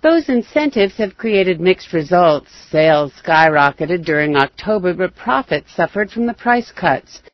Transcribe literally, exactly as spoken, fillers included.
Those incentives have created mixed results. Sales skyrocketed during October, but profits suffered from the price cuts.